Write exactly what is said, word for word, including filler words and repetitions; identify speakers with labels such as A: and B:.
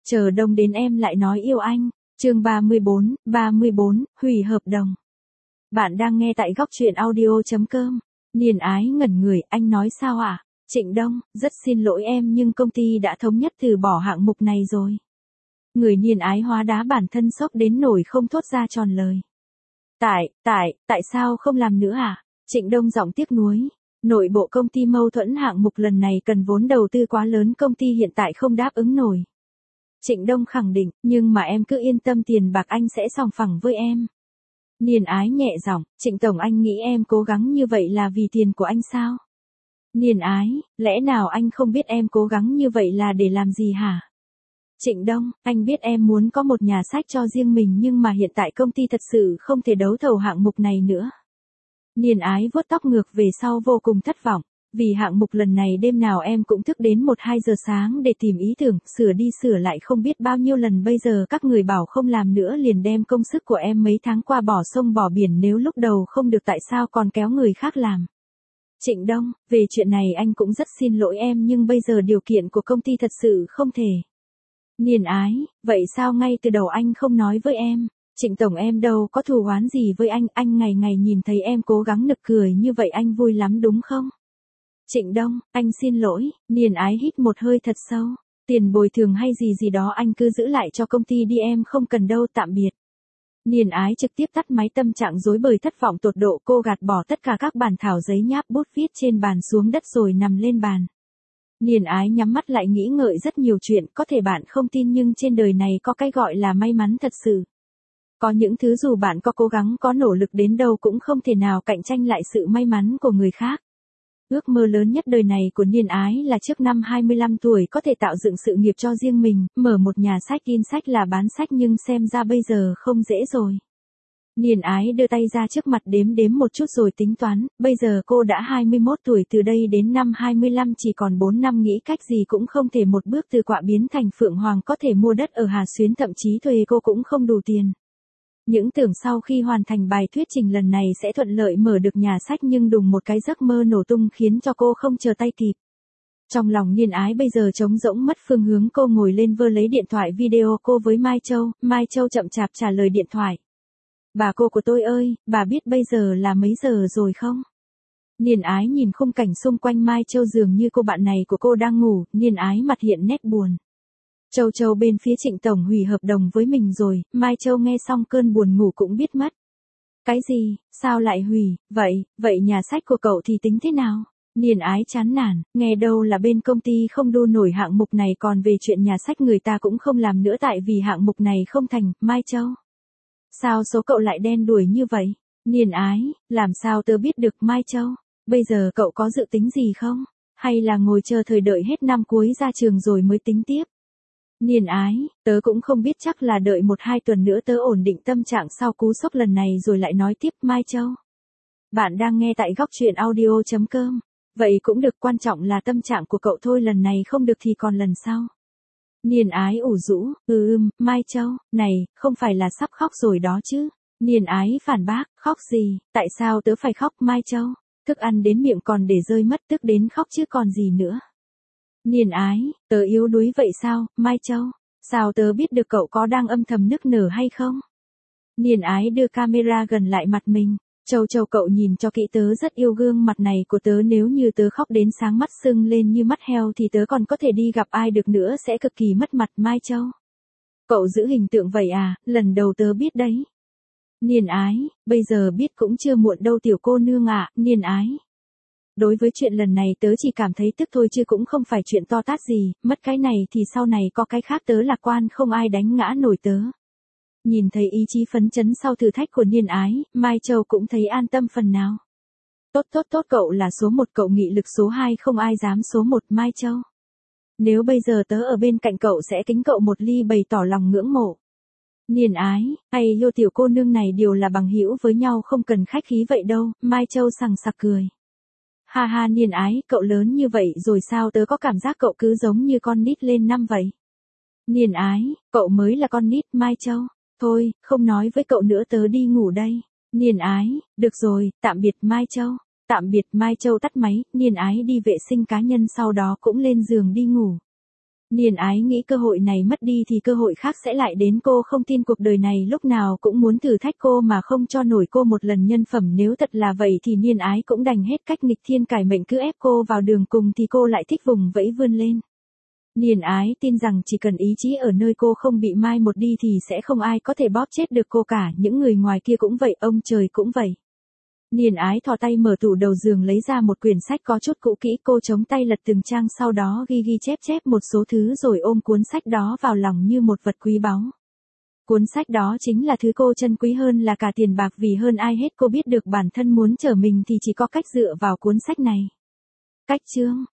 A: Chờ đông đến em lại nói yêu anh. Chương ba mươi bốn, ba mươi bốn, hủy hợp đồng. Bạn đang nghe tại góc truyện audio chấm com. Niên Ái ngẩn người, anh nói sao ạ? À? Trịnh Đông, rất xin lỗi em nhưng công ty đã thống nhất từ bỏ hạng mục này rồi. Người Niên Ái hóa đá bản thân sốc đến nổi không thốt ra tròn lời. Tại, tại, tại sao không làm nữa à? Trịnh Đông giọng tiếc nuối. Nội bộ công ty mâu thuẫn hạng mục lần này cần vốn đầu tư quá lớn, công ty hiện tại không đáp ứng nổi. Trịnh Đông khẳng định, nhưng mà em cứ yên tâm, tiền bạc anh sẽ sòng phẳng với em. Niên Ái nhẹ giọng, Trịnh Tổng, anh nghĩ em cố gắng như vậy là vì tiền của anh sao? Niên Ái, lẽ nào anh không biết em cố gắng như vậy là để làm gì hả? Trịnh Đông, anh biết em muốn có một nhà sách cho riêng mình nhưng mà hiện tại công ty thật sự không thể đấu thầu hạng mục này nữa. Niên Ái vuốt tóc ngược về sau vô cùng thất vọng. Vì hạng mục lần này đêm nào em cũng thức đến một hai giờ sáng để tìm ý tưởng, sửa đi sửa lại không biết bao nhiêu lần, bây giờ các người bảo không làm nữa liền đem công sức của em mấy tháng qua bỏ sông bỏ biển, nếu lúc đầu không được tại sao còn kéo người khác làm. Trịnh Đông, về chuyện này anh cũng rất xin lỗi em nhưng bây giờ điều kiện của công ty thật sự không thể. Niên Ái, vậy sao ngay từ đầu anh không nói với em? Trịnh Tổng, em đâu có thù oán gì với anh, anh ngày ngày nhìn thấy em cố gắng nực cười như vậy anh vui lắm đúng không? Trịnh Đông, anh xin lỗi. Niên Ái hít một hơi thật sâu. Tiền bồi thường hay gì gì đó anh cứ giữ lại cho công ty đi, em không cần đâu, tạm biệt. Niên Ái trực tiếp tắt máy, tâm trạng rối bời thất vọng tột độ, cô gạt bỏ tất cả các bản thảo giấy nháp bút viết trên bàn xuống đất rồi nằm lên bàn. Niên Ái nhắm mắt lại nghĩ ngợi rất nhiều chuyện, có thể bạn không tin nhưng trên đời này có cái gọi là may mắn thật sự. Có những thứ dù bạn có cố gắng có nỗ lực đến đâu cũng không thể nào cạnh tranh lại sự may mắn của người khác. Ước mơ lớn nhất đời này của Niên Ái là trước năm hai mươi lăm tuổi có thể tạo dựng sự nghiệp cho riêng mình, mở một nhà sách in sách là bán sách, nhưng xem ra bây giờ không dễ rồi. Niên Ái đưa tay ra trước mặt đếm đếm một chút rồi tính toán, bây giờ cô đã hai mươi mốt tuổi, từ đây đến năm hai mươi lăm chỉ còn bốn năm, nghĩ cách gì cũng không thể một bước từ quạ biến thành phượng hoàng, có thể mua đất ở Hà Xuyến, thậm chí thuê cô cũng không đủ tiền. Những tưởng sau khi hoàn thành bài thuyết trình lần này sẽ thuận lợi mở được nhà sách, nhưng đùng một cái giấc mơ nổ tung khiến cho cô không chờ tay kịp. Trong lòng Niên Ái bây giờ trống rỗng mất phương hướng, cô ngồi lên vơ lấy điện thoại video cô với Mai Châu, Mai Châu chậm chạp trả lời điện thoại. Bà cô của tôi ơi, bà biết bây giờ là mấy giờ rồi không? Niên Ái nhìn khung cảnh xung quanh Mai Châu, dường như cô bạn này của cô đang ngủ, Niên Ái mặt hiện nét buồn. Châu Châu, bên phía Trịnh Tổng hủy hợp đồng với mình rồi. Mai Châu nghe xong cơn buồn ngủ cũng biết mất. Cái gì, sao lại hủy, vậy, vậy nhà sách của cậu thì tính thế nào? Niên Ái chán nản, nghe đâu là bên công ty không đu nổi hạng mục này, còn về chuyện nhà sách người ta cũng không làm nữa tại vì hạng mục này không thành. Mai Châu, sao số cậu lại đen đủi như vậy? Niên Ái, làm sao tớ biết được Mai Châu? Bây giờ cậu có dự tính gì không? Hay là ngồi chờ thời đợi hết năm cuối ra trường rồi mới tính tiếp? Niên Ái, tớ cũng không biết, chắc là đợi một hai tuần nữa tớ ổn định tâm trạng sau cú sốc lần này rồi lại nói tiếp. Mai Châu, bạn đang nghe tại góc truyện audio chấm com. Vậy cũng được, quan trọng là tâm trạng của cậu thôi, lần này không được thì còn lần sau. Niên Ái ủ rũ, ừ ừm, Mai Châu, này, không phải là sắp khóc rồi đó chứ? Niên Ái phản bác, khóc gì, tại sao tớ phải khóc? Mai Châu, thức ăn đến miệng còn để rơi mất, tức đến khóc chứ còn gì nữa. Niên Ái, tớ yếu đuối vậy sao? Mai Châu, sao tớ biết được cậu có đang âm thầm nức nở hay không? Niên Ái đưa camera gần lại mặt mình. Châu Châu, cậu nhìn cho kỹ, tớ rất yêu gương mặt này của tớ, nếu như tớ khóc đến sáng mắt sưng lên như mắt heo thì tớ còn có thể đi gặp ai được nữa, sẽ cực kỳ mất mặt. Mai Châu, cậu giữ hình tượng vậy à? Lần đầu tớ biết đấy. Niên Ái, bây giờ biết cũng chưa muộn đâu tiểu cô nương ạ. Niên Ái, đối với chuyện lần này tớ chỉ cảm thấy tức thôi chứ cũng không phải chuyện to tát gì, mất cái này thì sau này có cái khác, tớ lạc quan, không ai đánh ngã nổi tớ. Nhìn thấy ý chí phấn chấn sau thử thách của Niên Ái, Mai Châu cũng thấy an tâm phần nào. Tốt tốt tốt, cậu là số một, cậu nghị lực số hai, không ai dám số một. Mai Châu, nếu bây giờ tớ ở bên cạnh cậu sẽ kính cậu một ly bày tỏ lòng ngưỡng mộ. Niên Ái, hay yêu tiểu cô nương này đều là bằng hữu với nhau, không cần khách khí vậy đâu. Mai Châu sằng sặc cười. Ha ha, Niên Ái, cậu lớn như vậy rồi sao tớ có cảm giác cậu cứ giống như con nít lên năm vậy. Niên Ái, cậu mới là con nít. Mai Châu, thôi, không nói với cậu nữa, tớ đi ngủ đây. Niên Ái, được rồi, tạm biệt Mai Châu. Tạm biệt. Mai Châu tắt máy, Niên Ái đi vệ sinh cá nhân sau đó cũng lên giường đi ngủ. Niên ái nghĩ cơ hội này mất đi thì cơ hội khác sẽ lại đến, cô không tin cuộc đời này lúc nào cũng muốn thử thách cô mà không cho nổi cô một lần nhân phẩm, nếu thật là vậy thì niên ái cũng đành hết cách nghịch thiên cải mệnh, cứ ép cô vào đường cùng thì cô lại thích vùng vẫy vươn lên. Niên ái tin rằng chỉ cần ý chí ở nơi cô không bị mai một đi thì sẽ không ai có thể bóp chết được cô cả, những người ngoài kia cũng vậy, ông trời cũng vậy. Niên ái thò tay mở tủ đầu giường lấy ra một quyển sách có chút cũ kỹ, cô chống tay lật từng trang, sau đó ghi ghi chép chép một số thứ rồi ôm cuốn sách đó vào lòng như một vật quý báu. Cuốn sách đó chính là thứ cô trân quý hơn là cả tiền bạc, vì hơn ai hết cô biết được bản thân muốn trở mình thì chỉ có cách dựa vào cuốn sách này. Cách chương